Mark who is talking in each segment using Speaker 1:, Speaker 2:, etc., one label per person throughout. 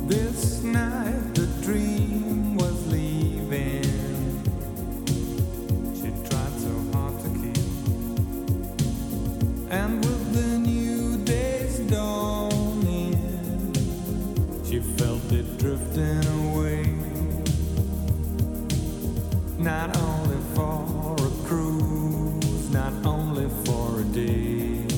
Speaker 1: This night the dream was leaving. She tried so hard to keep. And with the new day's dawning, she felt it drifting away. Not only for a cruise, not only for a day.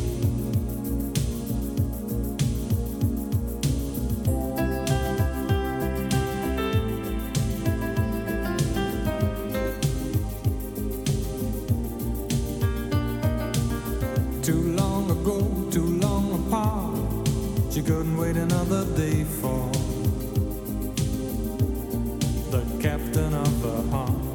Speaker 1: Too long ago, too long apart, she couldn't wait another day for the captain of her heart.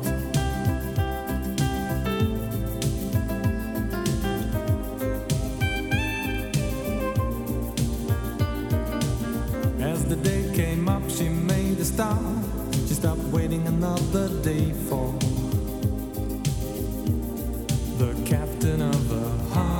Speaker 1: As the day came up, she made a start. She stopped waiting another day for the captain of her heart.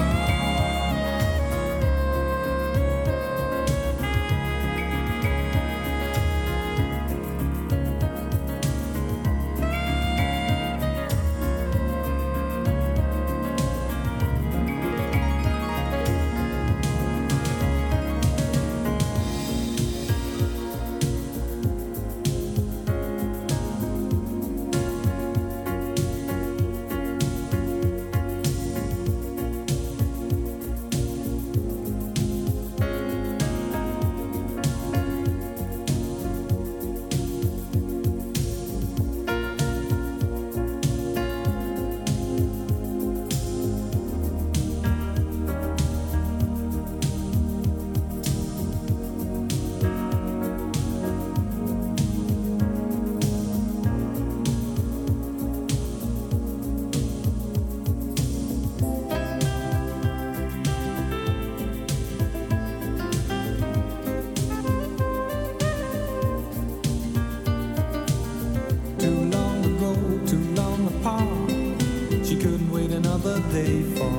Speaker 1: Another day for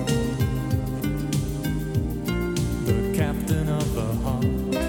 Speaker 1: the captain of her heart.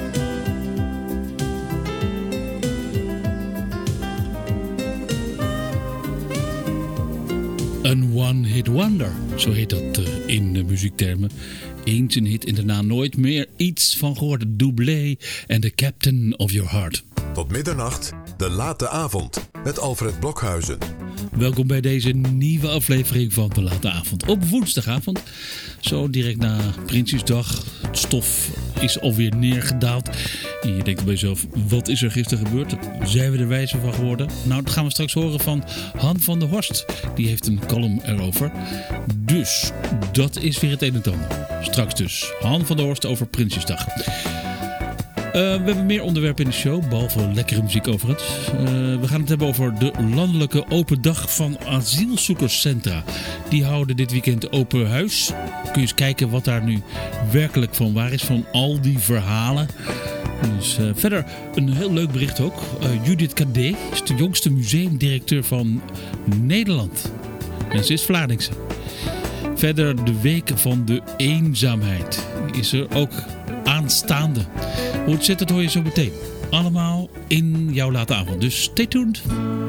Speaker 2: Een one-hit wonder, zo heet dat in de muziektermen. Eens een hit en daarna nooit meer iets van gehoord. Doublé en The Captain of Your Heart.
Speaker 3: Tot middernacht, de late avond met Alfred Blokhuizen.
Speaker 2: Welkom bij deze nieuwe aflevering van De Late Avond. Op woensdagavond, zo direct na Prinsjesdag. Het stof is alweer neergedaald. En je denkt bij jezelf, wat is er gisteren gebeurd? Zijn we er wijzer van geworden? Nou, dat gaan we straks horen van Han van der Horst. Die heeft een column erover. Dus, dat is weer het een en het ander. Straks dus, Han van der Horst over Prinsjesdag. We hebben meer onderwerpen in de show, behalve lekkere muziek overigens. We gaan het hebben over de landelijke open dag van asielzoekerscentra. Die houden dit weekend open huis. Kun je eens kijken wat daar nu werkelijk van waar is, van al die verhalen. Dus, verder een heel leuk bericht ook. Judith Cadet is de jongste museumdirecteur van Nederland. En ze is Vlaardingse. Verder de week van de eenzaamheid is er ook aanstaande. Hoe het zit, dat hoor je zo meteen. Allemaal in jouw late avond. Dus stay tuned.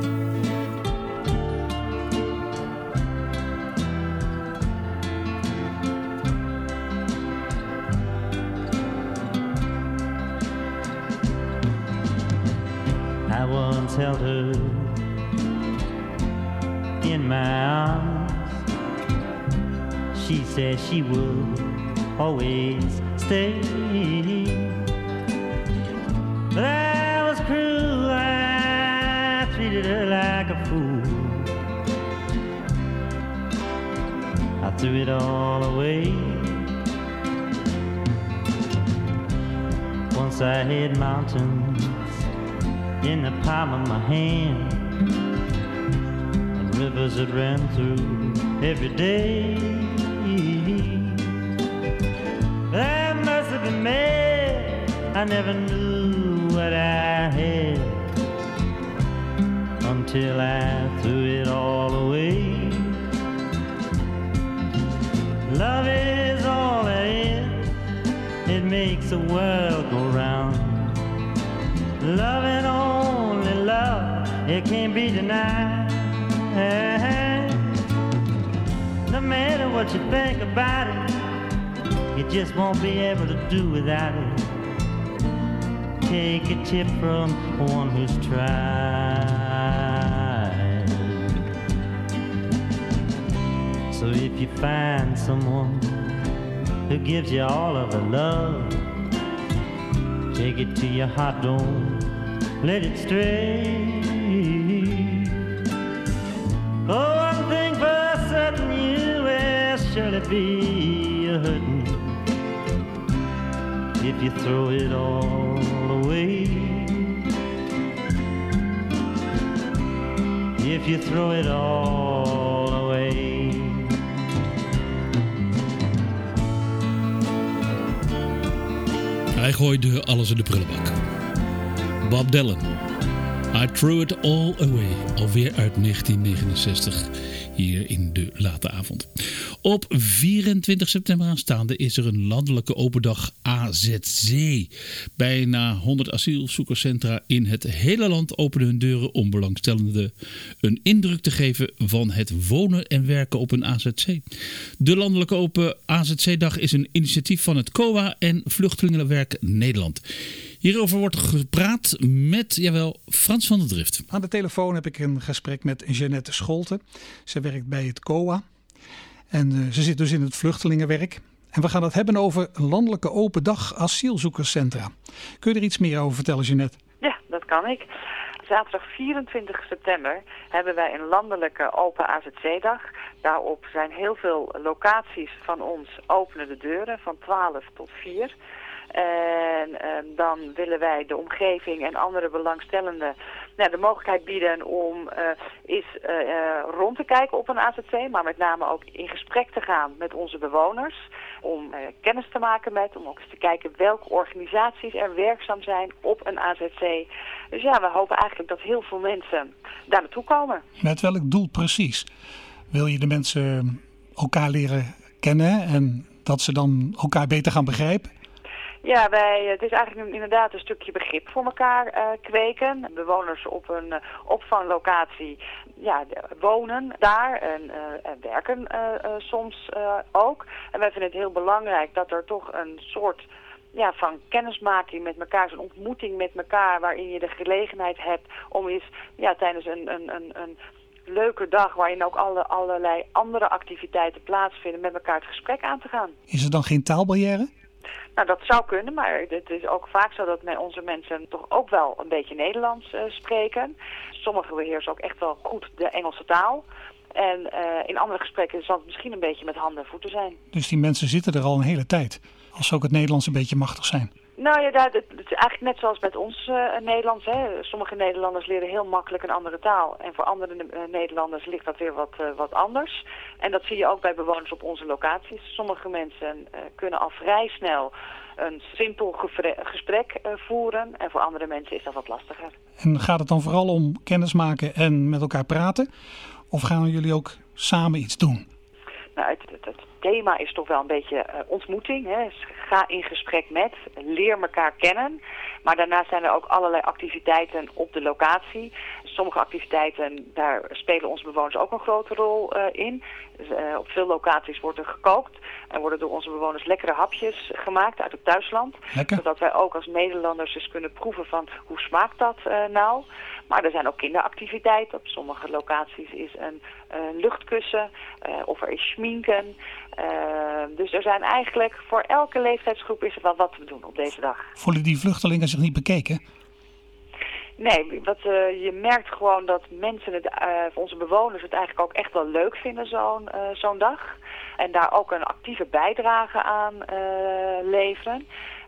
Speaker 4: I once held her in my arms. She said she would always stay. But I was cruel, I treated her like a fool. I threw it all away. Once I had mountains in the palm of my hand, and rivers that ran through every day. But I must have been mad, I never knew what I had until I threw it all away. Love is all there is, it makes the world go round. Love and only love, it can't be denied. No matter what you think about it, you just won't be able to do without it. Take a tip from one who's tried. So if you find someone who gives you all of the love, take it to your heart, don't let it stray. Oh, one thing for certain, you will surely be hurting if you throw it all away. If you throw it all away.
Speaker 2: Hij gooide alles in de prullenbak. Bob Dylan. I Threw It All Away. Alweer uit 1969. Hier in de late avond. Op 24 september aanstaande is er een landelijke open dag AZC. Bijna 100 asielzoekerscentra in het hele land openen hun deuren om belangstellenden een indruk te geven van het wonen en werken op een AZC. De landelijke open AZC-dag is een initiatief van het COA en Vluchtelingenwerk Nederland. Hierover wordt gepraat met, Frans van der Drift.
Speaker 5: Aan de telefoon heb ik een gesprek met Jeannette Scholten. Ze werkt bij het COA en ze zit dus in het vluchtelingenwerk. En we gaan het hebben over landelijke open dag asielzoekerscentra. Kun je er iets meer over vertellen, Jeannette?
Speaker 6: Ja, dat kan ik. Zaterdag 24 september hebben wij een landelijke open AZC-dag. Daarop zijn heel veel locaties van ons openen de deuren van 12 tot 4. En dan willen wij de omgeving en andere belangstellenden de mogelijkheid bieden om rond te kijken op een AZC, maar met name ook in gesprek te gaan met onze bewoners. Om kennis te maken om ook eens te kijken welke organisaties er werkzaam zijn op een AZC. Dus ja, we hopen eigenlijk dat heel veel mensen daar naartoe komen.
Speaker 5: Met welk doel precies? Wil je de mensen elkaar leren kennen en dat ze dan elkaar beter gaan begrijpen?
Speaker 6: Ja, het is eigenlijk inderdaad een stukje begrip voor elkaar kweken. Bewoners op een opvanglocatie wonen daar en werken soms ook. En wij vinden het heel belangrijk dat er toch een soort van kennismaking met elkaar, zo'n ontmoeting met elkaar, waarin je de gelegenheid hebt om eens tijdens een leuke dag waarin ook allerlei andere activiteiten plaatsvinden met elkaar het gesprek aan te gaan.
Speaker 5: Is er dan geen taalbarrière?
Speaker 6: Nou, dat zou kunnen, maar het is ook vaak zo dat onze mensen toch ook wel een beetje Nederlands spreken. Sommigen beheersen ook echt wel goed de Engelse taal. En in andere gesprekken zal het misschien een beetje met handen en voeten zijn.
Speaker 5: Dus die mensen zitten er al een hele tijd, als ze ook het Nederlands een beetje machtig zijn?
Speaker 6: Nou ja, het is eigenlijk net zoals met ons Nederlands. Hè. Sommige Nederlanders leren heel makkelijk een andere taal. En voor andere Nederlanders ligt dat weer wat anders. En dat zie je ook bij bewoners op onze locaties. Sommige mensen kunnen al vrij snel een simpel gesprek voeren. En voor andere mensen is dat wat lastiger.
Speaker 5: En gaat het dan vooral om kennismaken en met elkaar praten? Of gaan jullie ook samen iets doen?
Speaker 6: Nou, het thema is toch wel een beetje ontmoeting. Hè. Ga in gesprek met, leer elkaar kennen. Maar daarnaast zijn er ook allerlei activiteiten op de locatie. Sommige activiteiten, daar spelen onze bewoners ook een grote rol in. Dus, op veel locaties wordt er gekookt en worden door onze bewoners lekkere hapjes gemaakt uit het thuisland.
Speaker 5: Lekker.
Speaker 6: Zodat wij ook als Nederlanders eens kunnen proeven van hoe smaakt dat nou. Maar er zijn ook kinderactiviteiten. Op sommige locaties is een luchtkussen of er is schminken. Dus er zijn eigenlijk voor elke leeftijdsgroep is er wel wat te doen op deze dag.
Speaker 5: Voelen die vluchtelingen zich niet bekeken?
Speaker 6: Nee, je merkt gewoon dat mensen onze bewoners het eigenlijk ook echt wel leuk vinden zo'n dag. En daar ook een actieve bijdrage aan leveren.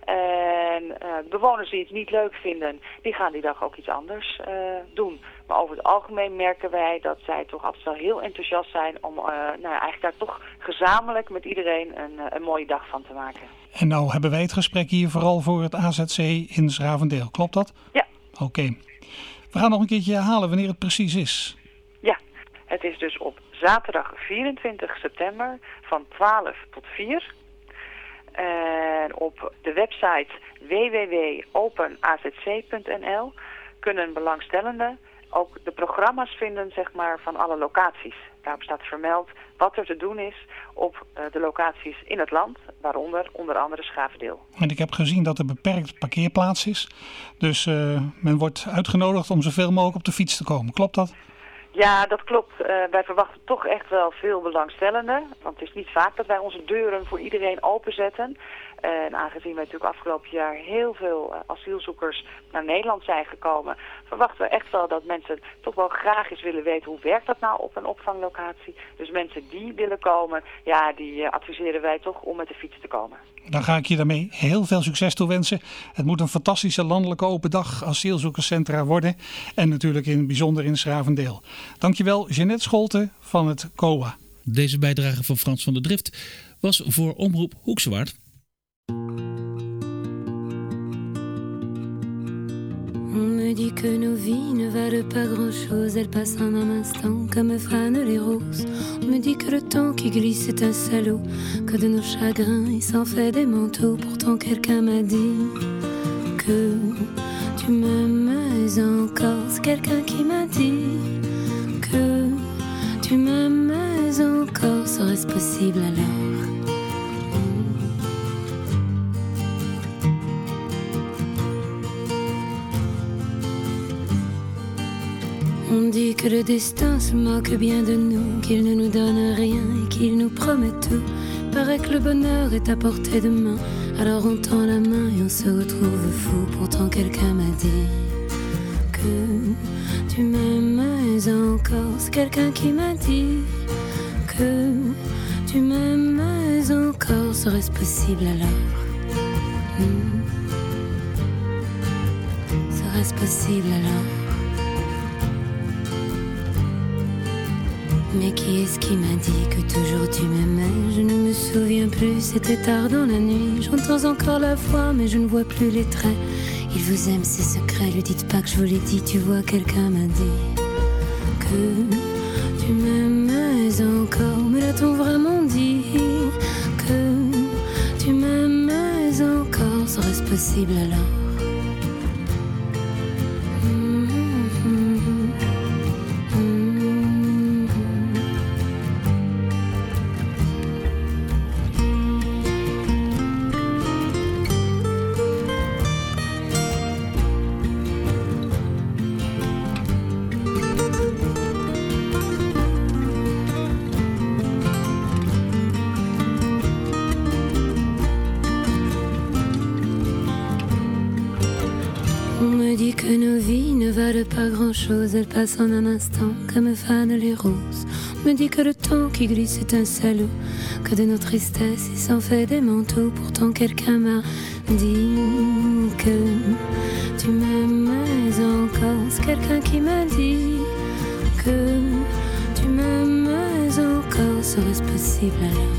Speaker 6: En bewoners die het niet leuk vinden, die gaan die dag ook iets anders doen. Maar over het algemeen merken wij dat zij toch altijd wel heel enthousiast zijn om eigenlijk daar toch gezamenlijk met iedereen een mooie dag van te maken.
Speaker 5: En nou hebben wij het gesprek hier vooral voor het AZC in 's Ravendeel. Klopt dat?
Speaker 6: Ja.
Speaker 5: Oké. We gaan nog een keertje herhalen wanneer het precies is.
Speaker 6: Ja, het is dus op zaterdag 24 september van 12 tot 4. En op de website www.openazc.nl kunnen belangstellenden ook de programma's vinden, zeg maar, van alle locaties. Daarop staat vermeld wat er te doen is op de locaties in het land, waaronder onder andere Schavendeel.
Speaker 5: En ik heb gezien dat er beperkt parkeerplaats is. Dus men wordt uitgenodigd om zoveel mogelijk op de fiets te komen. Klopt dat?
Speaker 6: Ja, dat klopt. Wij verwachten toch echt wel veel belangstellenden. Want het is niet vaak dat wij onze deuren voor iedereen openzetten. En aangezien wij natuurlijk afgelopen jaar heel veel asielzoekers naar Nederland zijn gekomen, verwachten we echt wel dat mensen toch wel graag eens willen weten hoe werkt dat nou op een opvanglocatie. Dus mensen die willen komen, ja, die adviseren wij toch om met de fiets te komen.
Speaker 5: Dan ga ik je daarmee heel veel succes toewensen. Het moet een fantastische landelijke open dag asielzoekerscentra worden. En natuurlijk in het bijzonder in Schavendeel. Dankjewel Jeanette Scholte van het COA.
Speaker 2: Deze bijdrage van Frans van der Drift was voor Omroep Hoekse Waard.
Speaker 7: On me dit que nos vies ne valent pas grand-chose, elles passent en un instant comme fanent les roses. On me dit que le temps qui glisse est un salaud, que de nos chagrins il s'en fait des manteaux. Pourtant quelqu'un m'a dit que tu m'aimes encore. C'est quelqu'un qui m'a dit que tu m'aimes encore. Serait-ce possible alors? On dit que le destin se moque bien de nous, qu'il ne nous donne rien et qu'il nous promet tout. Paraît que le bonheur est à portée de main, alors on tend la main et on se retrouve fou. Pourtant quelqu'un m'a dit que tu m'aimes encore. C'est quelqu'un qui m'a dit que tu m'aimes encore. Serait-ce possible alors? Serait-ce possible alors? Mais qui est-ce qui m'a dit que toujours tu m'aimais? Je ne me souviens plus, c'était tard dans la nuit. J'entends encore la voix, mais je ne vois plus les traits. Il vous aime, c'est secret, lui dites pas que je vous l'ai dit. Tu vois, quelqu'un m'a dit que tu m'aimais encore. Me l'a-t-on vraiment dit que tu m'aimais encore? Serait-ce possible alors? Que nos vies ne valent pas grand-chose, elles passent en un instant comme fanent les roses. On me dit que le temps qui glisse est un salaud, que de nos tristesses il s'en fait des manteaux. Pourtant quelqu'un m'a dit que tu m'aimais encore. C'est quelqu'un qui m'a dit que tu m'aimais encore. Serait-ce possible alors?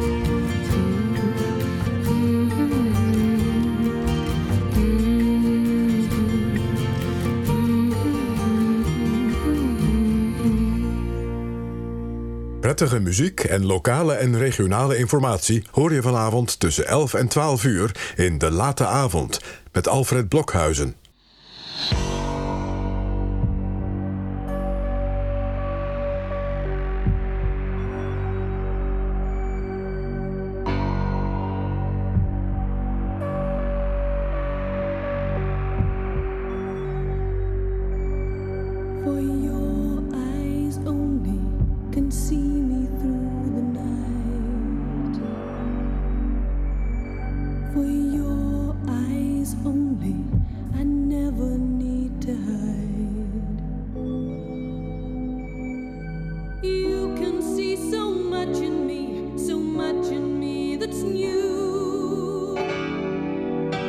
Speaker 3: Prettige muziek en lokale en regionale informatie hoor je vanavond tussen 11 en 12 uur in De Late Avond met Alfred Blokhuizen.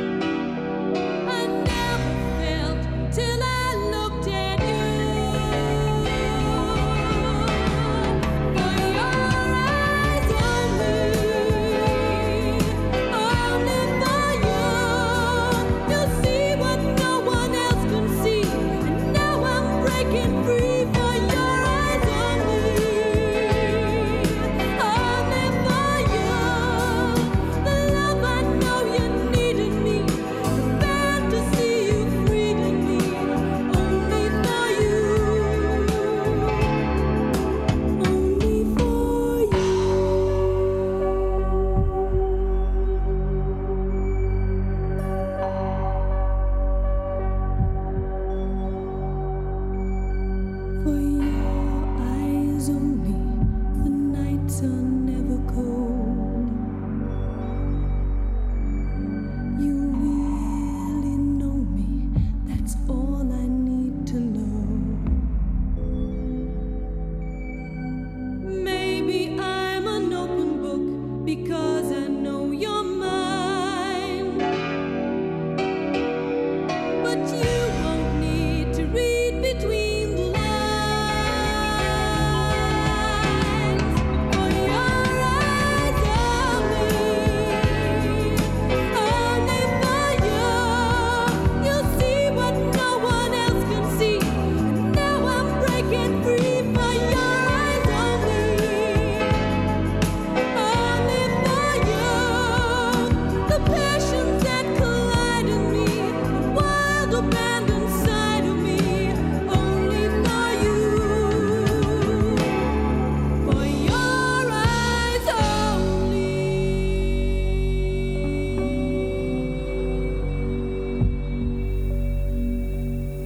Speaker 8: Till I looked at you.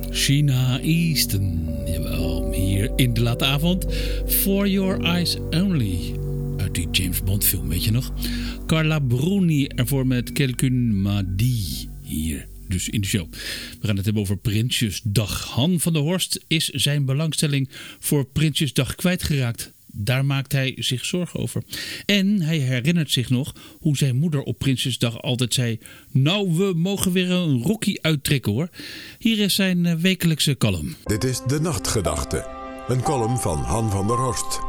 Speaker 2: Sheena Easton. Jawel, hier in de late avond. For Your Eyes Only. Uit die James Bond film, weet je nog? Carla Bruni ervoor met Quelqu'un m'a dit. Hier, dus in de show. We gaan het hebben over Prinsjesdag. Han van der Horst is zijn belangstelling voor Prinsjesdag kwijtgeraakt. Daar maakt hij zich zorgen over. En hij herinnert zich nog hoe zijn moeder op Prinsjesdag altijd zei... Nou, we mogen weer een rokkie uittrekken hoor. Hier is zijn wekelijkse column.
Speaker 3: Dit is De Nachtgedachte. Een column van Han van der Horst.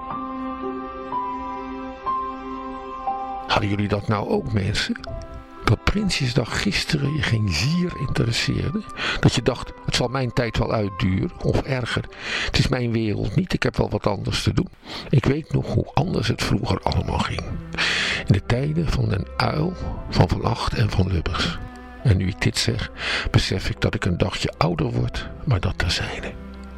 Speaker 8: Hadden jullie dat nou ook, mensen? Dat Prinsjesdag gisteren je geen zier interesseerde? Dat je dacht, het zal mijn tijd wel uitduren, of erger. Het is mijn wereld niet, ik heb wel wat anders te doen. Ik weet nog hoe anders het vroeger allemaal ging. In de tijden van Den Uyl, van Van Agt en van Lubbers. En nu ik dit zeg, besef ik dat ik een dagje ouder word, maar dat terzijde.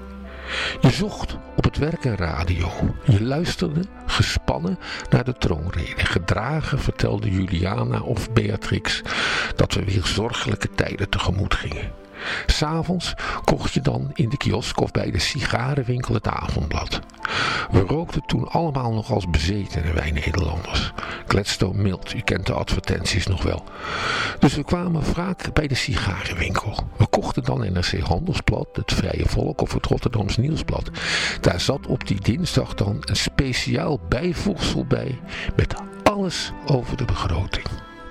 Speaker 8: Je zocht op het werk een radio. Je luisterde gespannen naar de troonrede. Gedragen vertelde Juliana of Beatrix dat we weer zorgelijke tijden tegemoet gingen. 'S Avonds kocht je dan in de kiosk of bij de sigarenwinkel het avondblad. We rookten toen allemaal nog als bezetenen, wij Nederlanders. Gladstone Milt, u kent de advertenties nog wel. Dus we kwamen vaak bij de sigarenwinkel. We kochten dan NRC Handelsblad, het Vrije Volk of het Rotterdams Nieuwsblad. Daar zat op die dinsdag dan een speciaal bijvoegsel bij met alles over de begroting.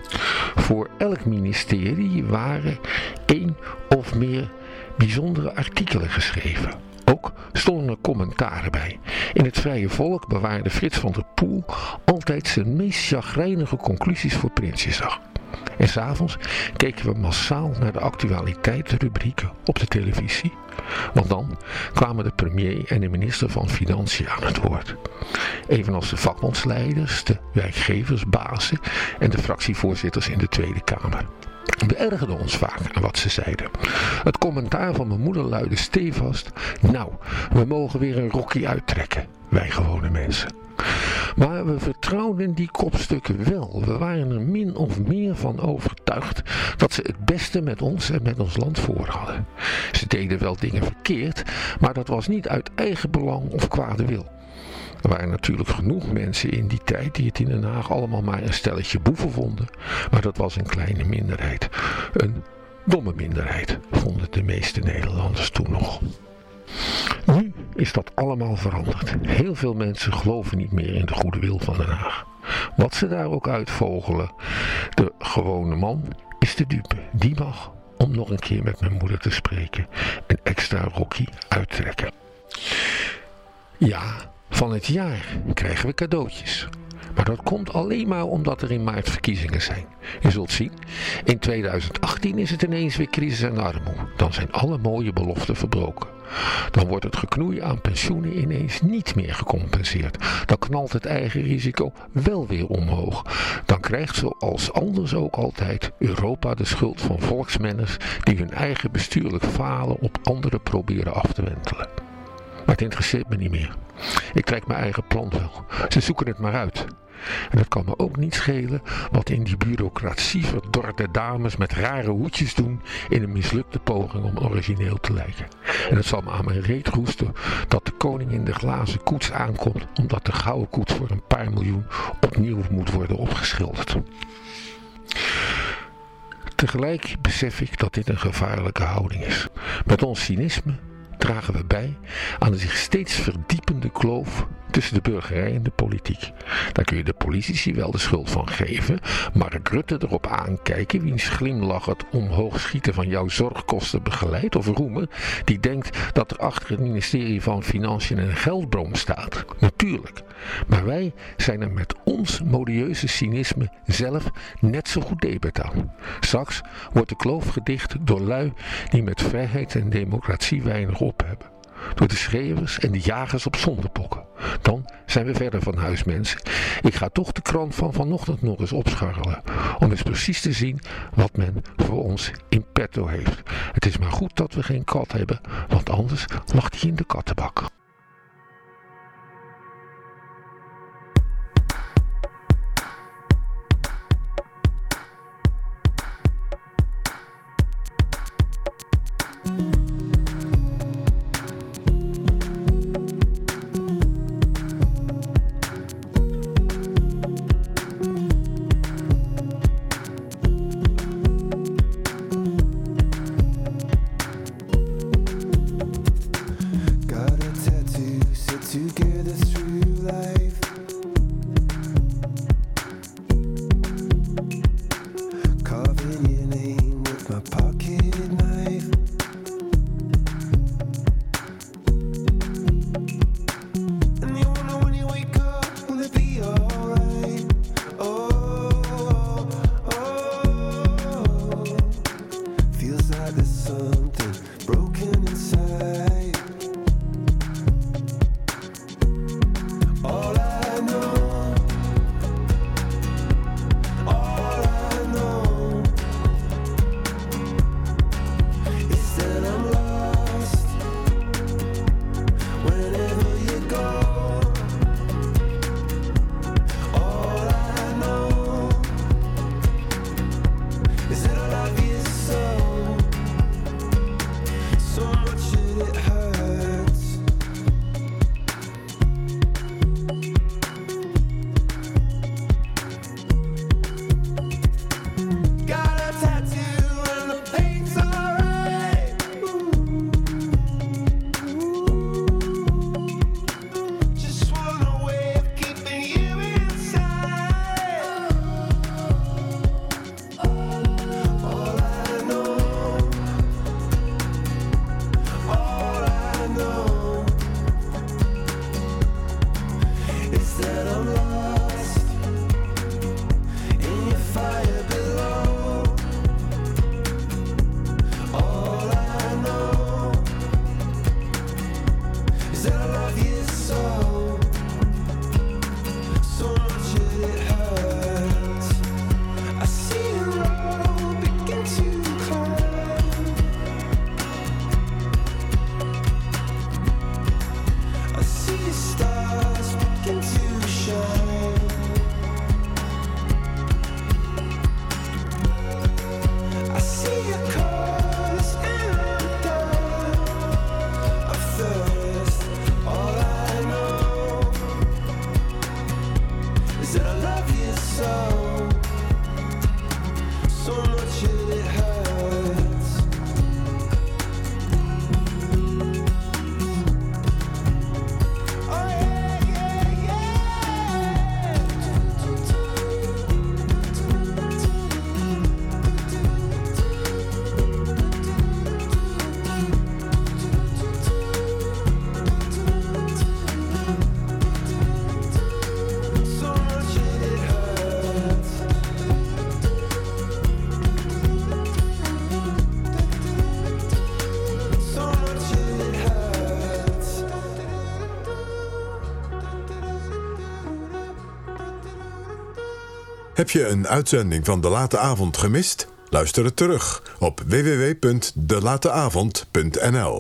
Speaker 8: Voor elk ministerie waren 1 of meer bijzondere artikelen geschreven. Ook stonden er commentaren bij. In het Vrije Volk bewaarde Frits van der Poel altijd zijn meest chagrijnige conclusies voor Prinsjesdag. En 's avonds keken we massaal naar de actualiteitsrubrieken op de televisie. Want dan kwamen de premier en de minister van Financiën aan het woord. Evenals de vakbondsleiders, de werkgeversbazen en de fractievoorzitters in de Tweede Kamer. We ergerden ons vaak aan wat ze zeiden. Het commentaar van mijn moeder luidde stevast: nou, we mogen weer een rokkie uittrekken, wij gewone mensen. Maar we vertrouwden die kopstukken wel. We waren er min of meer van overtuigd dat ze het beste met ons en met ons land voor hadden. Ze deden wel dingen verkeerd, maar dat was niet uit eigen belang of kwade wil. Er waren natuurlijk genoeg mensen in die tijd die het in Den Haag allemaal maar een stelletje boeven vonden. Maar dat was een kleine minderheid. Een domme minderheid, vonden de meeste Nederlanders toen nog. Nu is dat allemaal veranderd. Heel veel mensen geloven niet meer in de goede wil van Den Haag. Wat ze daar ook uitvogelen, de gewone man is de dupe. Die mag, om nog een keer met mijn moeder te spreken, een extra rokkie uittrekken. Ja, van het jaar krijgen we cadeautjes. Maar dat komt alleen maar omdat er in maart verkiezingen zijn. Je zult zien, in 2018 is het ineens weer crisis en armoede. Dan zijn alle mooie beloften verbroken. Dan wordt het geknoei aan pensioenen ineens niet meer gecompenseerd. Dan knalt het eigen risico wel weer omhoog. Dan krijgt, zoals anders ook altijd, Europa de schuld van volksmenners die hun eigen bestuurlijk falen op anderen proberen af te wentelen. Maar het interesseert me niet meer. Ik trek mijn eigen plan wel. Ze zoeken het maar uit. En het kan me ook niet schelen wat in die bureaucratie verdorde dames met rare hoedjes doen in een mislukte poging om origineel te lijken. En het zal me aan mijn reet roesten dat de koning in de glazen koets aankomt omdat de gouden koets voor een paar miljoen opnieuw moet worden opgeschilderd. Tegelijk besef ik dat dit een gevaarlijke houding is. Met ons cynisme dragen we bij aan de zich steeds verdiepende kloof tussen de burgerij en de politiek. Daar kun je de politici wel de schuld van geven, Mark Rutte erop aankijken wiens glimlach het omhoog schieten van jouw zorgkosten begeleidt, of Roemer die denkt dat er achter het ministerie van Financiën een geldbron staat. Natuurlijk, maar wij zijn er met ons modieuze cynisme zelf net zo goed debet aan. Straks wordt de kloof gedicht door lui die met vrijheid en democratie weinig op hebben. Door de schreeuwers en de jagers op zondebokken. Dan zijn we verder van huis, mensen. Ik ga toch de krant van vanochtend nog eens opscharrelen. Om eens precies te zien wat men voor ons in petto heeft. Het is maar goed dat we geen kat hebben, want anders lag hij in de kattenbak.
Speaker 3: Heb je een uitzending van De Late Avond gemist? Luister het terug op www.delateavond.nl.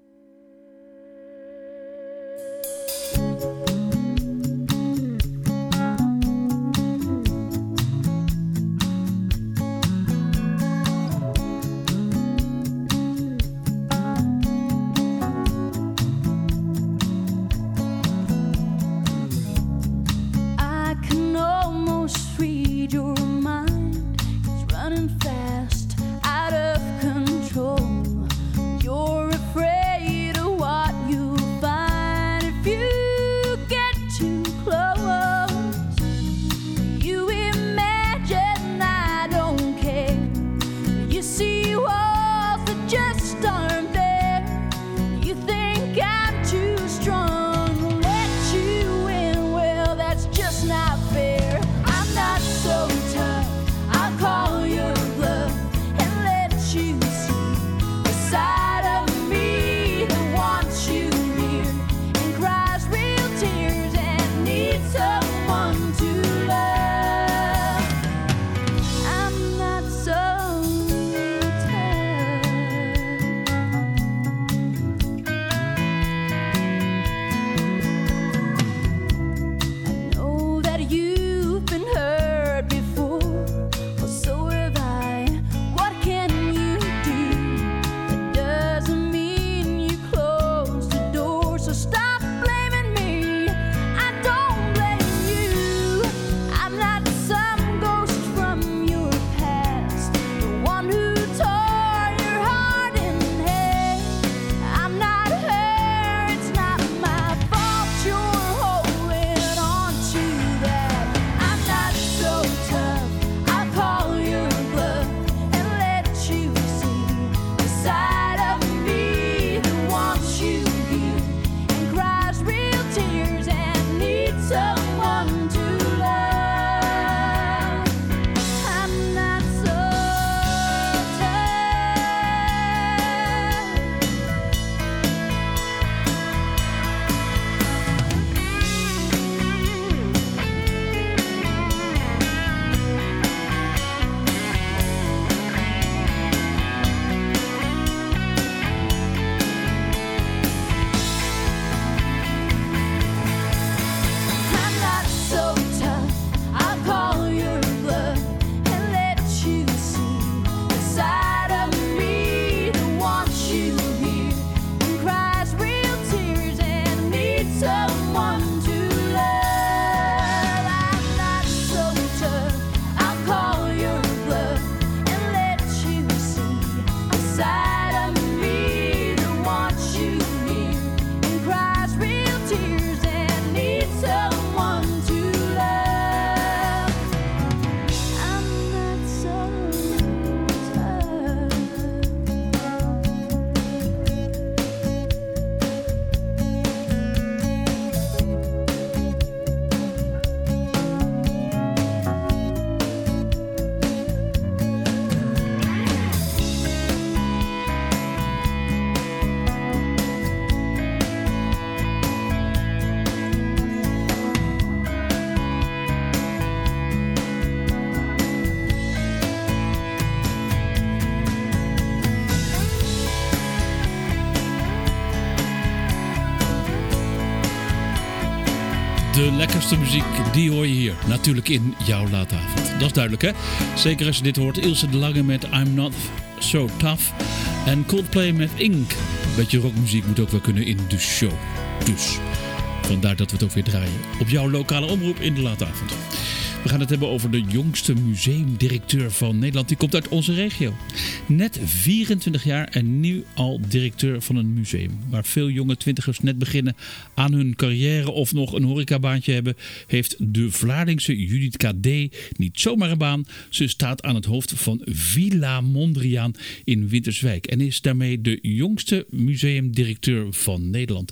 Speaker 2: De lekkerste muziek, die hoor je hier. Natuurlijk in jouw late avond. Dat is duidelijk, hè? Zeker als je dit hoort. Ilse de Lange met I'm Not So Tough. En Coldplay met Ink. Een beetje rockmuziek moet ook wel kunnen in de show. Dus vandaar dat we het ook weer draaien. Op jouw lokale omroep in de late avond. We gaan het hebben over de jongste museumdirecteur van Nederland. Die komt uit onze regio. Net 24 jaar en nu al directeur van een museum. Waar veel jonge twintigers net beginnen aan hun carrière of nog een horecabaantje hebben, heeft de Vlaardingse Judith KD niet zomaar een baan. Ze staat aan het hoofd van Villa Mondriaan in Winterswijk. En is daarmee de jongste museumdirecteur van Nederland.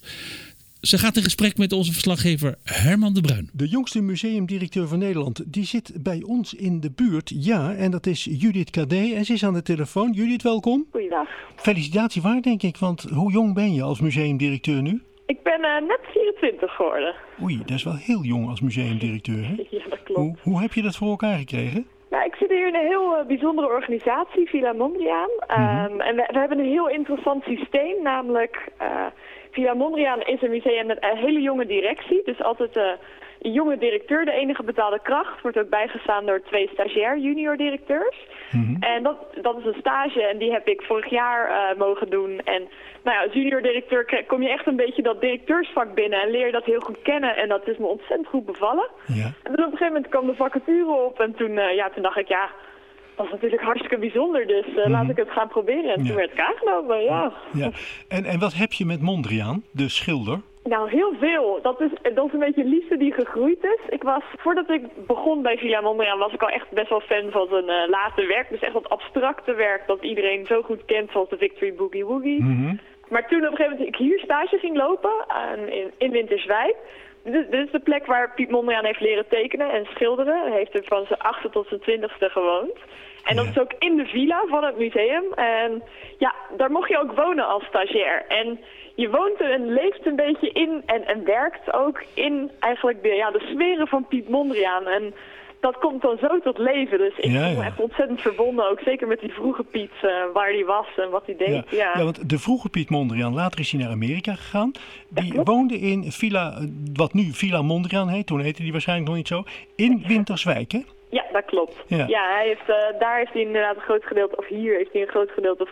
Speaker 2: Ze gaat in gesprek met onze verslaggever Herman de Bruin.
Speaker 9: De jongste museumdirecteur van Nederland, die zit bij ons in de buurt. Ja, en dat is Judith KD en ze is aan de telefoon. Judith, welkom.
Speaker 10: Goeiedag.
Speaker 9: Felicitatie waar, denk ik, want hoe jong ben je als museumdirecteur nu?
Speaker 10: Ik ben net 24 geworden.
Speaker 9: Oei, dat is wel heel jong als museumdirecteur, hè?
Speaker 10: Ja, dat klopt.
Speaker 9: Hoe heb je dat voor elkaar gekregen?
Speaker 10: Nou, ik zit hier in een heel bijzondere organisatie, Villa Mondriaan. En we hebben een heel interessant systeem, namelijk Villa Mondriaan is een museum met een hele jonge directie. Dus altijd een jonge directeur, de enige betaalde kracht, wordt ook bijgestaan door 2 stagiair junior directeurs. En dat is een stage en die heb ik vorig jaar mogen doen. En nou ja, als junior directeur kom je echt een beetje dat directeursvak binnen en leer je dat heel goed kennen. En dat is me ontzettend goed bevallen. Ja. En toen op een gegeven moment kwam de vacature op en toen dacht ik, dat is natuurlijk hartstikke bijzonder, dus laat ik het gaan proberen. En toen werd ik aangenomen, ja.
Speaker 9: En wat heb je met Mondriaan, de schilder?
Speaker 10: Nou, heel veel. Dat is een beetje een liefde die gegroeid is. Voordat ik begon bij Villa Mondriaan was ik al echt best wel fan van zijn late werk. Dus echt dat abstracte werk dat iedereen zo goed kent, zoals de Victory Boogie Woogie. Maar toen op een gegeven moment ik hier stage ging lopen, in Winterswijk. Dit is de plek waar Piet Mondriaan heeft leren tekenen en schilderen. Hij heeft er van zijn 8e tot zijn 20e gewoond. En dat is ook in de villa van het museum. En ja, daar mocht je ook wonen als stagiair. En je woont en leeft een beetje in en werkt ook in eigenlijk de sferen van Piet Mondriaan. En dat komt dan zo tot leven. Dus ik voel me echt ontzettend verbonden. Ook zeker met die vroege Piet, waar hij was en wat hij deed.
Speaker 9: Ja, want de vroege Piet Mondriaan, later is hij naar Amerika gegaan. Die woonde in Villa, wat nu Villa Mondriaan heet. Toen heette die waarschijnlijk nog niet zo. In Winterswijk, hè?
Speaker 10: Ja, dat klopt. Ja, daar heeft hij inderdaad een groot gedeelte, of hier heeft hij een groot gedeelte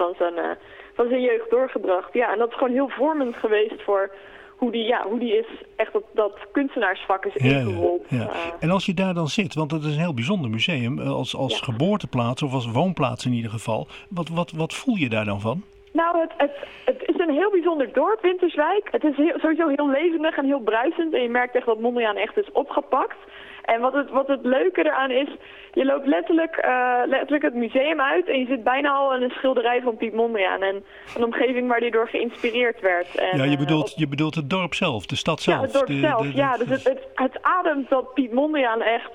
Speaker 10: van zijn jeugd doorgebracht. Ja, en dat is gewoon heel vormend geweest voor hoe die is echt dat kunstenaarsvak is ingerold.
Speaker 9: Ja. En als je daar dan zit, want het is een heel bijzonder museum, als geboorteplaats of als woonplaats in ieder geval. Wat voel je daar dan van?
Speaker 10: Nou, het is een heel bijzonder dorp, Winterswijk. Het is sowieso heel levendig en heel bruisend. En je merkt echt dat Mondriaan echt is opgepakt. En wat het leuke eraan is, je loopt letterlijk het museum uit en je zit bijna al in een schilderij van Piet Mondriaan. En een omgeving waar die door geïnspireerd werd. En,
Speaker 9: je bedoelt het dorp zelf, de stad zelf.
Speaker 10: Ja, het dorp zelf. Dus het ademt dat Piet Mondriaan echt,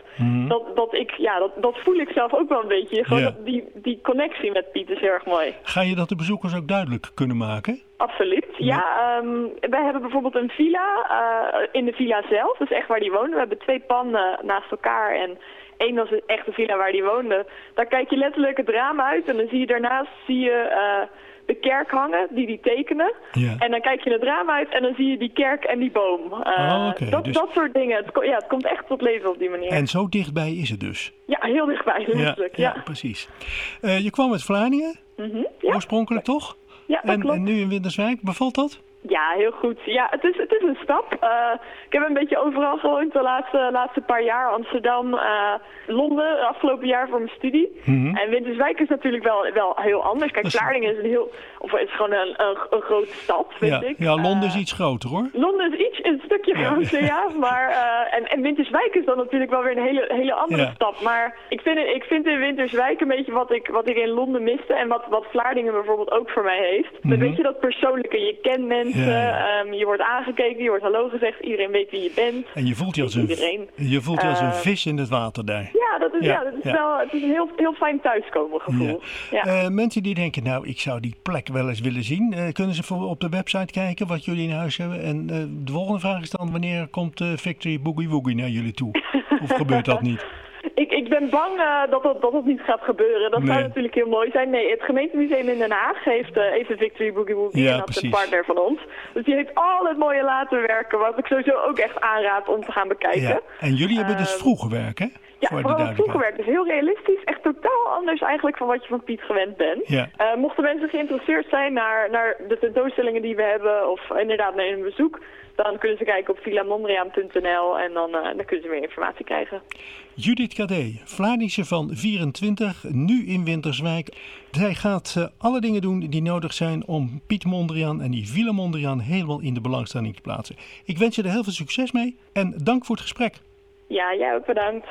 Speaker 10: dat voel ik zelf ook wel een beetje. Gewoon die connectie met Piet is heel erg mooi.
Speaker 9: Ga je dat de bezoekers ook duidelijk kunnen maken?
Speaker 10: Absoluut, wij hebben bijvoorbeeld een villa in de villa zelf, dus echt waar die wonen. We hebben 2 panden naast elkaar en 1 was echt de villa waar die woonde. Daar kijk je letterlijk het raam uit en dan zie je daarnaast de kerk hangen die tekenen. Ja. En dan kijk je het raam uit en dan zie je die kerk en die boom. Dat soort dingen. Het komt echt tot leven op die manier.
Speaker 9: En zo dichtbij is het dus?
Speaker 10: Ja, heel dichtbij.
Speaker 9: Ja, precies. Je kwam uit Vlaardingen, oorspronkelijk toch?
Speaker 10: Ja, dat klopt.
Speaker 9: En nu in Winterswijk, bevalt dat?
Speaker 10: Ja, heel goed. Ja, het is een stap. Ik heb een beetje overal gewoond de laatste paar jaar. Amsterdam, Londen, afgelopen jaar voor mijn studie. En Winterswijk is natuurlijk wel heel anders. Kijk, Vlaardingen is gewoon een grote stad, vind ik. Ja,
Speaker 9: Londen is iets groter, hoor.
Speaker 10: Londen is een stukje groter, ja. Maar, en Winterswijk is dan natuurlijk wel weer een hele andere stap. Maar ik vind in Winterswijk een beetje wat ik in Londen miste. En wat Vlaardingen bijvoorbeeld ook voor mij heeft. Een beetje dat persoonlijke. Je kent mensen. Je wordt aangekeken, je wordt hallo gezegd, iedereen weet wie je bent.
Speaker 9: En je voelt je als een vis in het water daar.
Speaker 10: Ja, dat is het is een heel fijn thuiskomen gevoel. Ja.
Speaker 9: Mensen die denken, nou, ik zou die plek wel eens willen zien. Kunnen ze op de website kijken wat jullie in huis hebben? En de volgende vraag is dan, wanneer komt Victory Boogie Woogie naar jullie toe? Of gebeurt dat niet?
Speaker 10: Ik ben bang dat het niet gaat gebeuren. Dat zou natuurlijk heel mooi zijn. Nee, het gemeentemuseum in Den Haag heeft even Victory Boogie Woogie en dat is een partner van ons. Dus die heeft al het mooie laten werken, wat ik sowieso ook echt aanraad om te gaan bekijken. Ja.
Speaker 9: En jullie hebben dus vroege werk, hè?
Speaker 10: Ja, vooral het vroege werk. Dus heel realistisch. Echt totaal anders eigenlijk van wat je van Piet gewend bent. Ja. Mochten mensen geïnteresseerd zijn naar de tentoonstellingen die we hebben of inderdaad naar een bezoek, dan kunnen ze kijken op villamondriaan.nl en dan kunnen ze meer informatie krijgen.
Speaker 9: Judith Cadet, Vlaardingse van 24, nu in Winterswijk. Zij gaat alle dingen doen die nodig zijn om Piet Mondriaan en die Villa Mondriaan helemaal in de belangstelling te plaatsen. Ik wens je er heel veel succes mee en dank voor het gesprek.
Speaker 10: Ja, jij ook bedankt.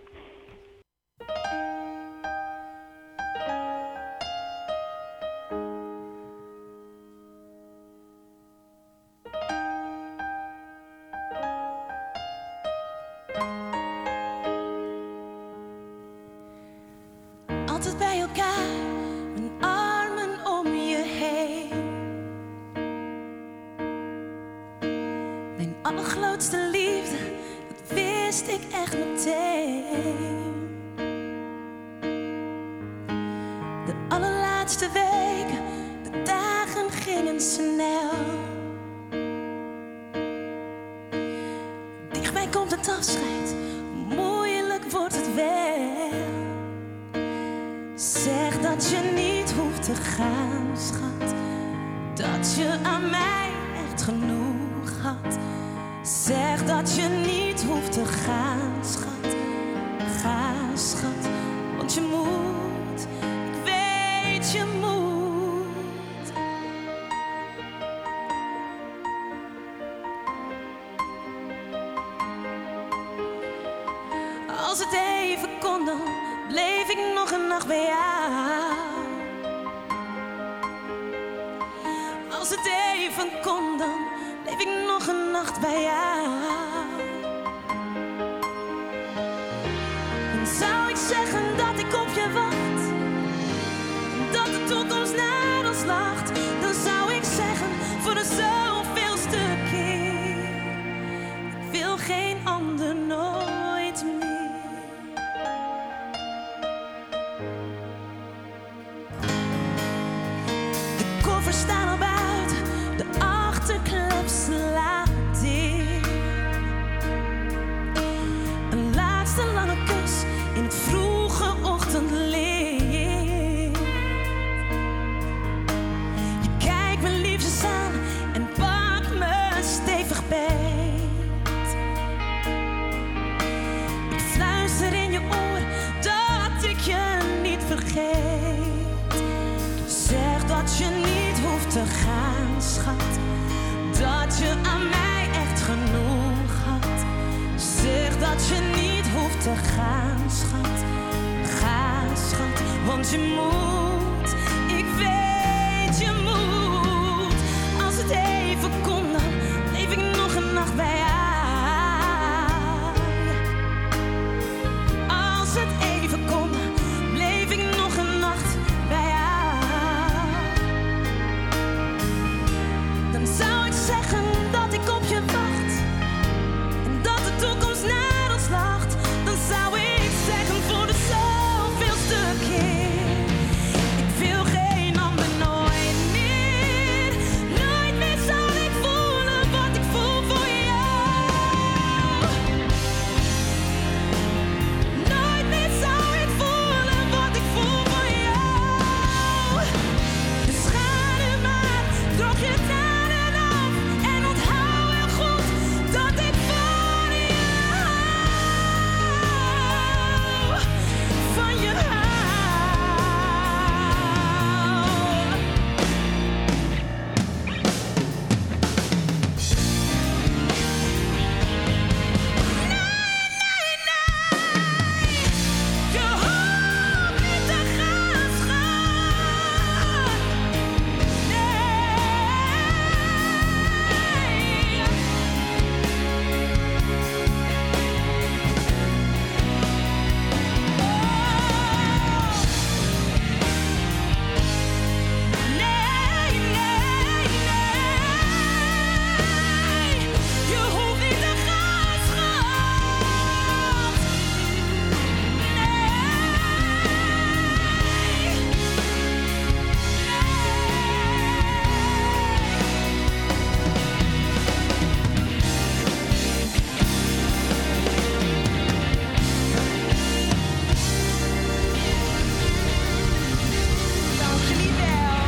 Speaker 11: Altijd bij elkaar, mijn armen om je heen. allergrootste liefde, dat wist ik echt meteen. De allerlaatste weken, de dagen gingen snel. Dichtbij komt het afscheid, moeilijk wordt het wel. Zeg dat je niet hoeft te gaan, schat. Dat je aan mij echt genoeg had. Zeg dat je niet hoeft te gaan, schat. Ga, schat, want je moet. Ik weet je moet. Als het even kon, dan bleef ik nog een nacht bij jou. Als het even kon, dan bleef ik nog een nacht bij jou. Dan zou ik zeggen dat ik op je wacht, dat de toekomst naar ons lacht. Dan zou ik zeggen voor de zoveelste keer, ik wil geen ander nooit meer. De koffers staan al buiten, de achterklep slaat dicht. Een laatste lange kus in het vroege ochtendlicht. Je kijkt me liefjes aan en pakt me stevig beet. Ik fluister in je oor dat ik je niet vergeet. Zeg dat je niet hoeft te gaan, schat. Dat je aan mij echt genoeg had. Zeg dat je niet hoeft te gaan, schat. Ga, schat, want je moet. Ik weet je moet. Als het even kon, dan bleef ik nog een nacht bij jou. Als het even kon, bleef ik nog een nacht bij jou. Dan zou ik zeggen dat ik op je wacht en dat de toekomst naar ons lacht. Dan zou ik zeggen voor de zoveelste keer, ik wil geen ander nooit meer. Nooit meer zal ik voelen wat ik voel voor jou. Nooit meer zou ik voelen wat ik voel voor jou. Dus ga nu maar, droog je tranen af en onthoud heel goed dat ik van je hou. Van je hou. Je hoeft niet te gaan, schat. Nee, je hoeft niet te gaan, schat. Dank jullie wel.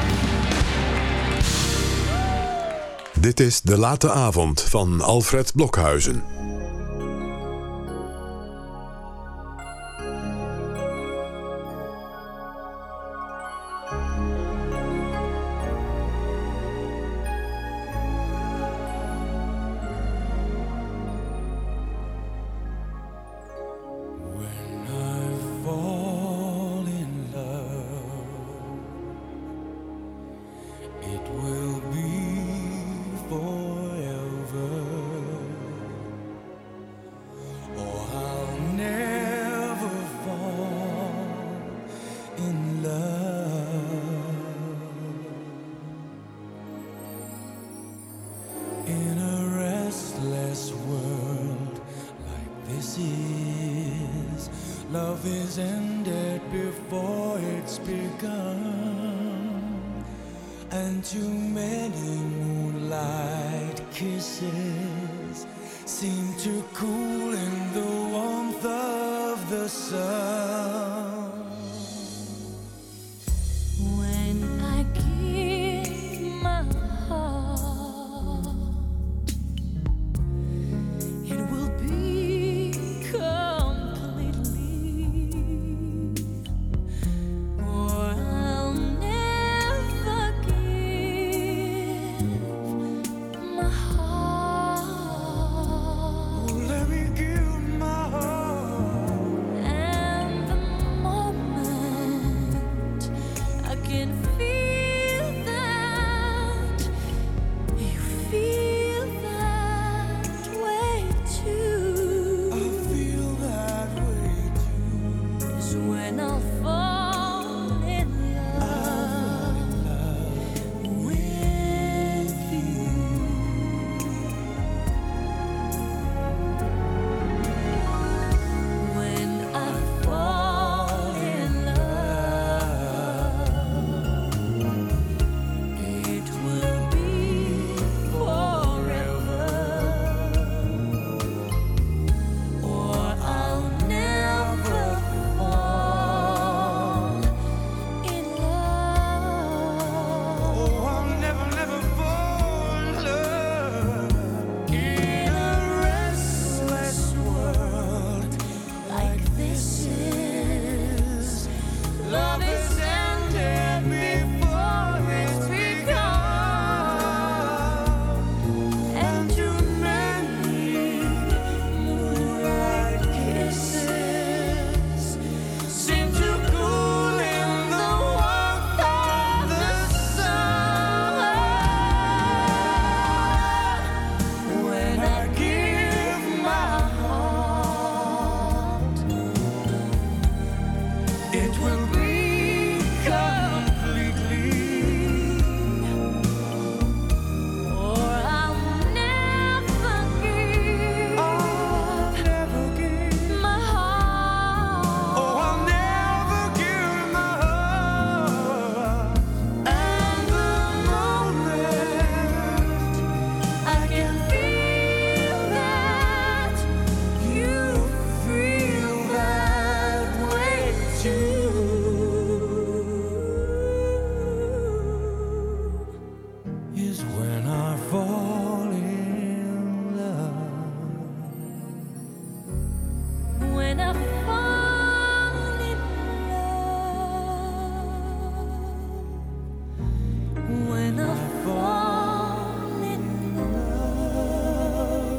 Speaker 3: Dit is De Late Avond van Alfred Blokhuizen.
Speaker 1: When I fall in love, it will be forever. Love is ended before it's begun, and too many moonlight kisses seem to cool in the warmth of the sun.
Speaker 11: When I give my heart, it will be completely, or I'll never give my heart.
Speaker 1: Oh, let me give my heart.
Speaker 11: And the moment I can feel that you feel that way too,
Speaker 1: I feel that way too.
Speaker 11: is when I'll fall in love with you. When I fall in love, it will be forever, or I'll never fall in love.
Speaker 1: Oh, I'll never, never fall in love in a restless world
Speaker 11: Like this is
Speaker 1: Love is ended before it's begun, and too many moonlight kisses seem to cool in the warmth of the sun. When I give my heart, it will be completely,
Speaker 11: or I'll never give my heart.
Speaker 1: oh, I'll never give my heart. And the moment
Speaker 11: I can feel that you feel that way too,
Speaker 1: is when I fall in love.
Speaker 11: when I fall in love, when I fall in love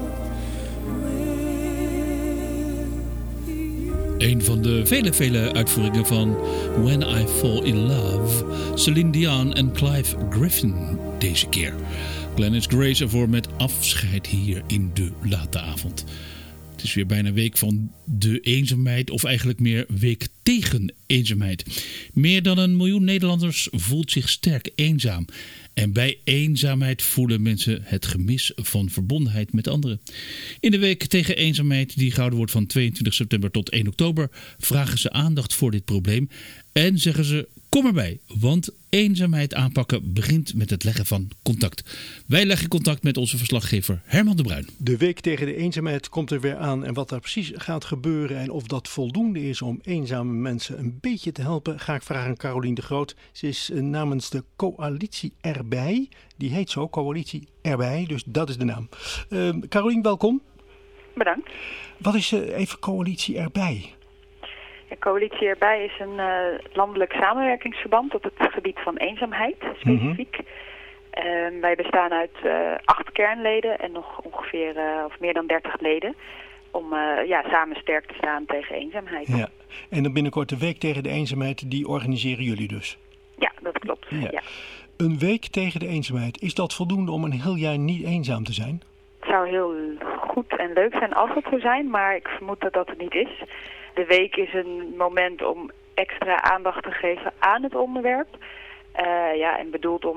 Speaker 11: with you.
Speaker 2: Een van de vele uitvoeringen van When I Fall in Love. Celine Dion en Clive Griffin deze keer. Glennis Grace ervoor met afscheid hier in de late avond. Het is weer bijna week van de eenzaamheid, of eigenlijk meer week tegen eenzaamheid. Meer dan 1 miljoen Nederlanders voelt zich sterk eenzaam. En bij eenzaamheid voelen mensen het gemis van verbondenheid met anderen. In de week tegen eenzaamheid, die gehouden wordt van 22 september tot 1 oktober... vragen ze aandacht voor dit probleem en zeggen ze: kom erbij, want eenzaamheid aanpakken begint met het leggen van contact. Wij leggen contact met onze verslaggever Herman de Bruin.
Speaker 9: De week tegen de eenzaamheid komt er weer aan. En wat daar precies gaat gebeuren en of dat voldoende is om eenzame mensen een beetje te helpen, ga ik vragen aan Carolien de Groot. Ze is namens de Coalitie Erbij. Die heet zo, Coalitie Erbij, dus dat is de naam. Carolien, welkom.
Speaker 6: Bedankt.
Speaker 9: Wat is even Coalitie Erbij?
Speaker 6: De Coalitie Erbij is een landelijk samenwerkingsverband op het gebied van eenzaamheid, specifiek. Wij bestaan uit 8 kernleden en nog ongeveer of meer dan 30 leden. Om samen sterk te staan tegen eenzaamheid.
Speaker 9: Ja. En dan binnenkort de Week tegen de Eenzaamheid, die organiseren jullie dus?
Speaker 6: Ja, dat klopt. Ja.
Speaker 9: Een week tegen de eenzaamheid, is dat voldoende om een heel jaar niet eenzaam te zijn?
Speaker 6: Het zou heel goed en leuk zijn als het zo zijn, maar ik vermoed dat dat het niet is. De week is een moment om extra aandacht te geven aan het onderwerp. En bedoeld om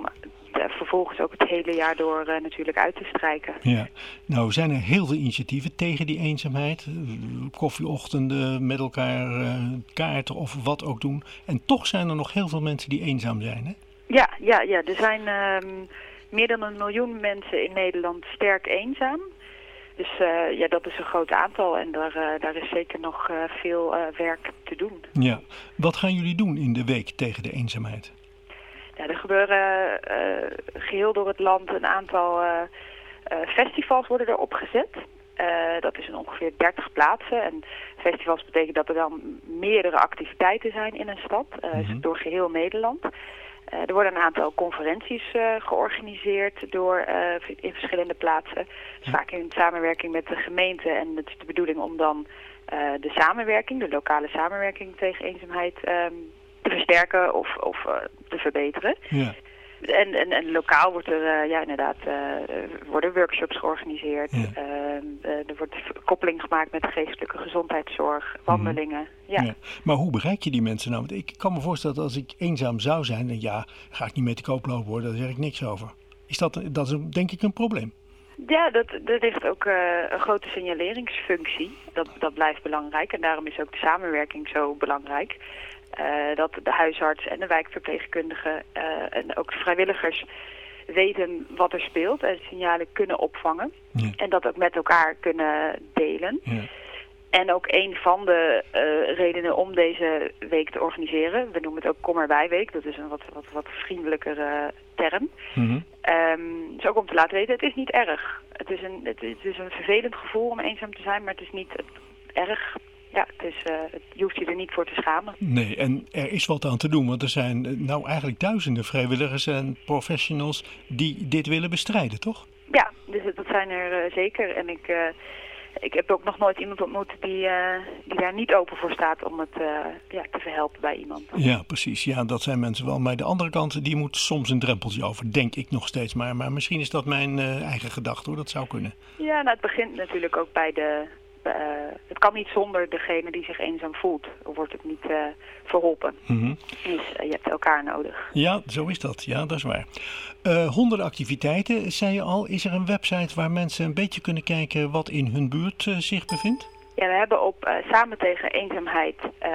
Speaker 6: vervolgens ook het hele jaar door natuurlijk uit te strijken.
Speaker 9: Ja, nou zijn er heel veel initiatieven tegen die eenzaamheid. Koffieochtenden, met elkaar kaarten of wat ook doen. En toch zijn er nog heel veel mensen die eenzaam zijn, hè?
Speaker 6: Ja, er zijn meer dan 1 miljoen mensen in Nederland sterk eenzaam. Dus dat is een groot aantal en daar is zeker nog veel werk te doen.
Speaker 9: Ja, wat gaan jullie doen in de week tegen de eenzaamheid?
Speaker 6: Ja, er gebeuren geheel door het land een aantal festivals worden er opgezet. Dat is in ongeveer 30 plaatsen. En festivals betekent dat er dan meerdere activiteiten zijn in een stad, door geheel Nederland. Er worden een aantal conferenties georganiseerd in verschillende plaatsen. Dus vaak in samenwerking met de gemeente. En het is de bedoeling om dan de lokale samenwerking tegen eenzaamheid te versterken of te verbeteren. Ja. En lokaal wordt worden workshops georganiseerd. Ja. Er wordt koppeling gemaakt met de geestelijke gezondheidszorg, wandelingen. Ja. Ja.
Speaker 9: Maar hoe bereik je die mensen nou? Want ik kan me voorstellen dat als ik eenzaam zou zijn, dan ga ik niet mee te koop lopen hoor, daar zeg ik niks over. Dat is denk ik een probleem.
Speaker 6: Ja, dat heeft ook een grote signaleringsfunctie. Dat blijft belangrijk en daarom is ook de samenwerking zo belangrijk. Dat de huisarts en de wijkverpleegkundigen en ook de vrijwilligers weten wat er speelt en signalen kunnen opvangen. Ja. En dat ook met elkaar kunnen delen. Ja. En ook een van de redenen om deze week te organiseren, we noemen het ook Kom erbij week, dat is een wat vriendelijkere term. Mm-hmm. Is ook om te laten weten, het is niet erg. Het is een vervelend gevoel om eenzaam te zijn, maar het is niet erg. Ja, je hoeft je er niet voor te schamen.
Speaker 9: Nee, en er is wat aan te doen, want er zijn eigenlijk duizenden vrijwilligers en professionals die dit willen bestrijden, toch?
Speaker 6: Ja, dus dat zijn er zeker. En ik heb ook nog nooit iemand ontmoet die daar niet open voor staat om het te verhelpen bij iemand.
Speaker 9: Ja, precies. Ja, dat zijn mensen wel. Maar de andere kant, die moet soms een drempeltje over, denk ik nog steeds. Maar misschien is dat mijn eigen gedachte, hoor. Dat zou kunnen. Ja,
Speaker 6: nou, het begint natuurlijk ook bij het kan niet zonder degene die zich eenzaam voelt. Of wordt het niet verholpen. Mm-hmm. Dus je hebt elkaar nodig.
Speaker 9: Ja, zo is dat. Ja, dat is waar. Honderden activiteiten, zei je al. Is er een website waar mensen een beetje kunnen kijken wat in hun buurt zich bevindt?
Speaker 6: Ja, we hebben op Samen tegen eenzaamheid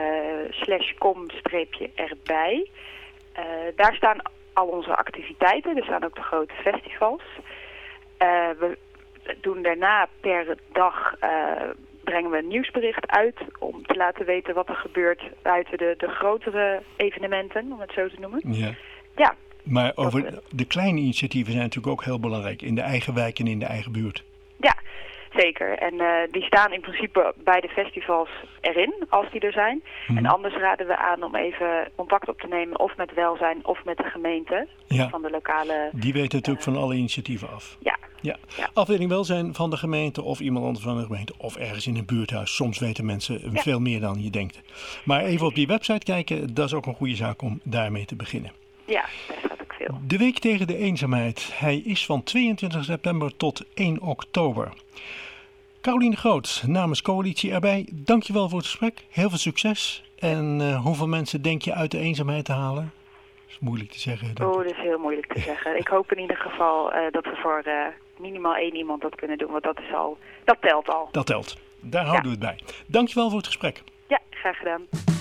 Speaker 6: /com-erbij. Daar staan al onze activiteiten. Er staan ook de grote festivals. We doen daarna per dag brengen we een nieuwsbericht uit om te laten weten wat er gebeurt buiten de grotere evenementen, om het zo te noemen. Ja.
Speaker 9: Maar de kleine initiatieven zijn natuurlijk ook heel belangrijk in de eigen wijk en in de eigen buurt.
Speaker 6: Ja, zeker. En die staan in principe bij de festivals erin, als die er zijn. En anders raden we aan om even contact op te nemen of met welzijn of met de gemeente van de lokale...
Speaker 9: Die weten natuurlijk van alle initiatieven af.
Speaker 6: Ja.
Speaker 9: Afdeling welzijn van de gemeente of iemand anders van de gemeente of ergens in een buurthuis. Soms weten mensen veel meer dan je denkt. Maar even op die website kijken, dat is ook een goede zaak om daarmee te beginnen.
Speaker 6: Ja, daar staat ook veel.
Speaker 9: De Week tegen de Eenzaamheid. Hij is van 22 september tot 1 oktober. Caroline Groot, namens Coalitie Erbij, dankjewel voor het gesprek. Heel veel succes. En hoeveel mensen denk je uit de eenzaamheid te halen? Dat is moeilijk te zeggen.
Speaker 6: Dat is heel moeilijk te zeggen. Ik hoop in ieder geval dat we voor minimaal 1 iemand dat kunnen doen. Want dat telt al.
Speaker 9: Dat telt. Daar houden we het bij. Dankjewel voor het gesprek.
Speaker 6: Ja, graag gedaan.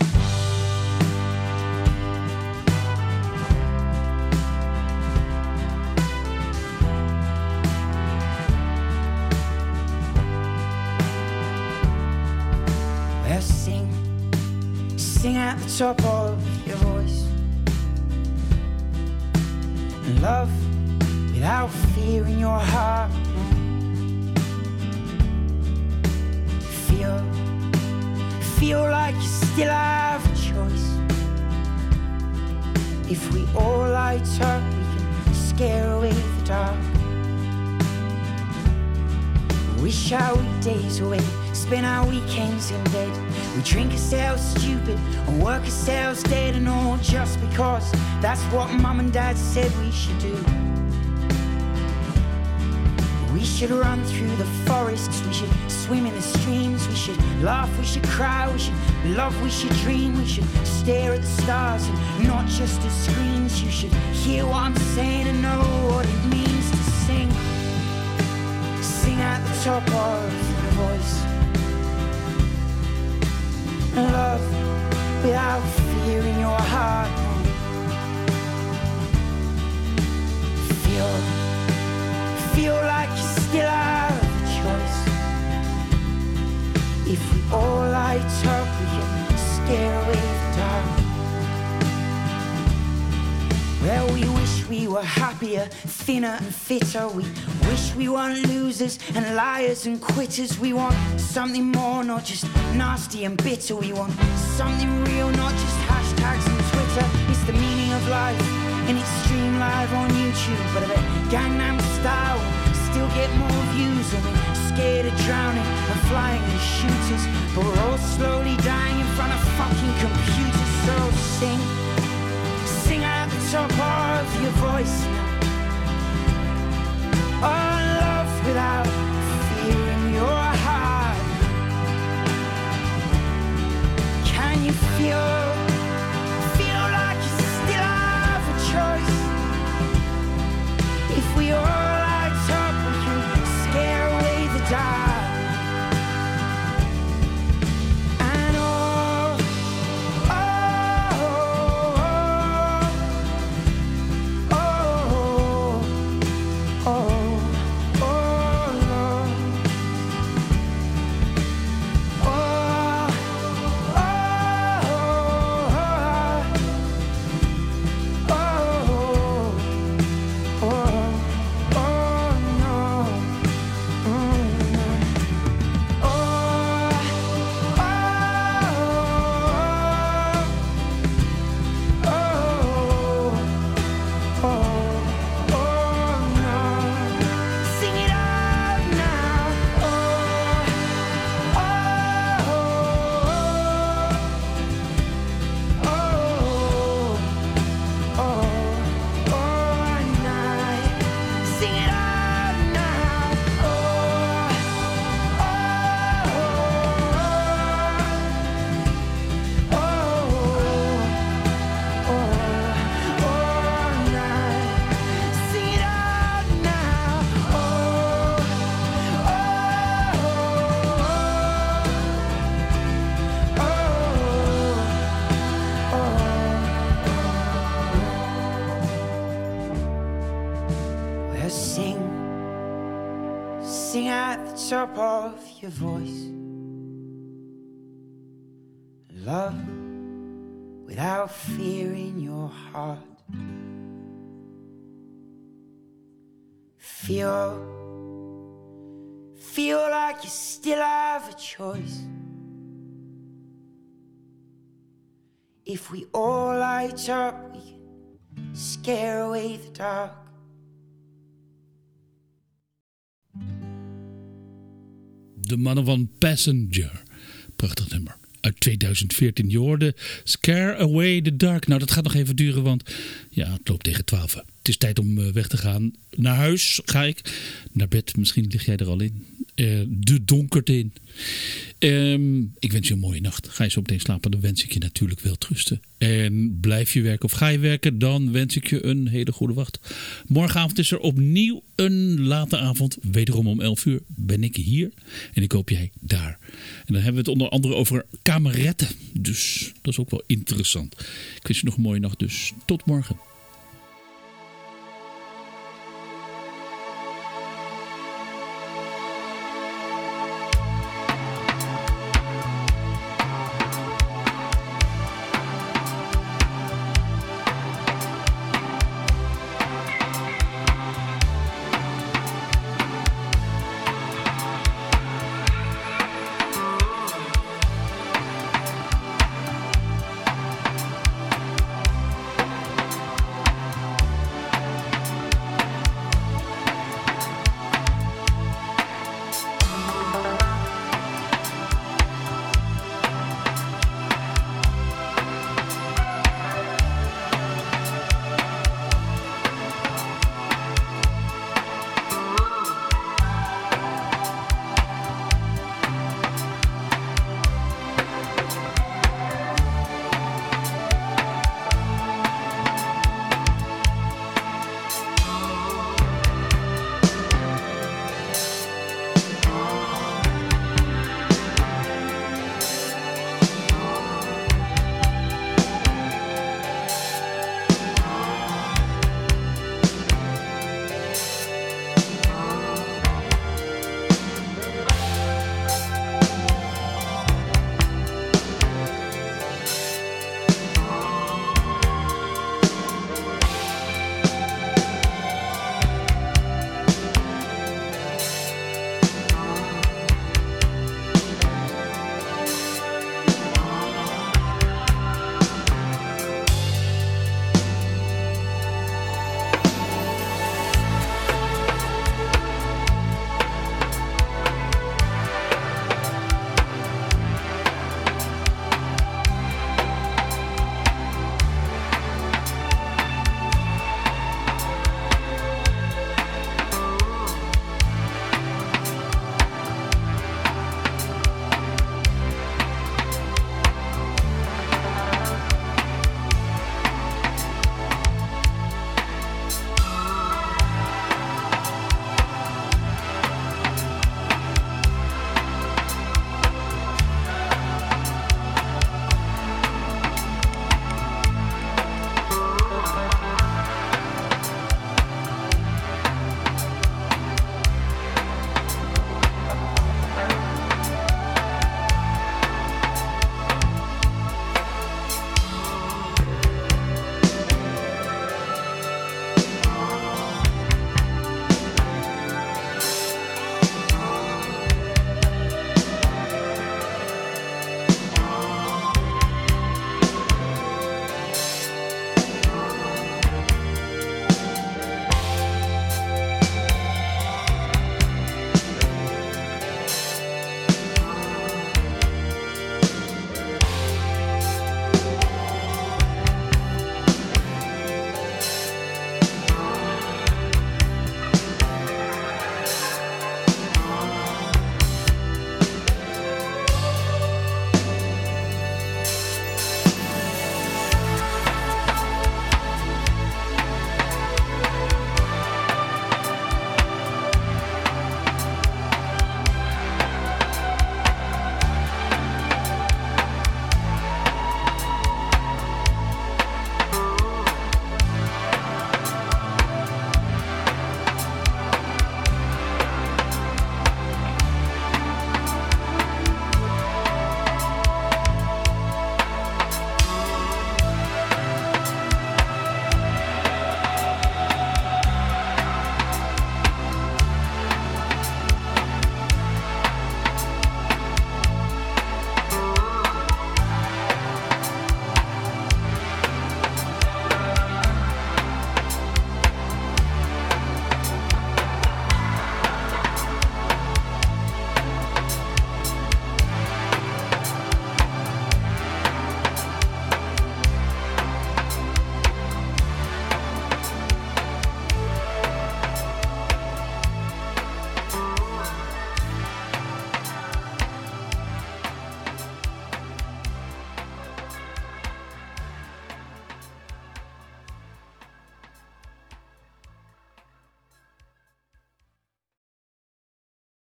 Speaker 12: Sing at the top of your voice. Love without fear in your heart. Feel like you still have a choice. If we all light up, we can scare away the dark. Wish our weekdays away, spend our weekends in bed. We drink ourselves stupid and work ourselves dead, and all just because that's what Mum and Dad said we should do. We We should run through the forests, we should swim in the streams, we should laugh, we should cry, we should love, we should dream, we should stare at the stars and not just at screens. You should hear what I'm saying and know what it means to sing. Sing at the top of your voice. Love without fear in your heart. Feel like you still have a choice. If we all light up, we can scare away the dark. Well, we wish we were happier, thinner and fitter. We wish we weren't losers and liars and quitters. We want something more, not just nasty and bitter. We want something real, not just hashtags and Twitter. It's the meaning of life, and it's streamed live on YouTube. But I bet Gangnam Style will still get more views. And we're scared of drowning and flying in shooters, but we're all slowly dying in front of fucking computers. So sing, sing at the top of your voice now. Oh, love without fear in your heart. Can you feel like you still have a choice? If we all light up, we can scare away the dark. And oh, sing at the top of your voice. Love without fear in your heart. Feel like you still have a choice. If we all light up, we can scare away the dark.
Speaker 2: De mannen van Passenger. Prachtig nummer. Uit 2014. Je hoorde Scare Away the Dark. Nou, dat gaat nog even duren, want ja, het loopt tegen 12. Het is tijd om weg te gaan. Naar huis ga ik. Naar bed, misschien lig jij er al in. De donkerte in. Ik wens je een mooie nacht. Ga je zo meteen slapen, dan wens ik je natuurlijk wel rusten. En blijf je werken of ga je werken, dan wens ik je een hele goede wacht. Morgenavond is er opnieuw een late avond. Wederom om 11 uur ben ik hier en ik hoop jij daar. En dan hebben we het onder andere over kameretten. Dus dat is ook wel interessant. Ik wens je nog een mooie nacht, dus tot morgen.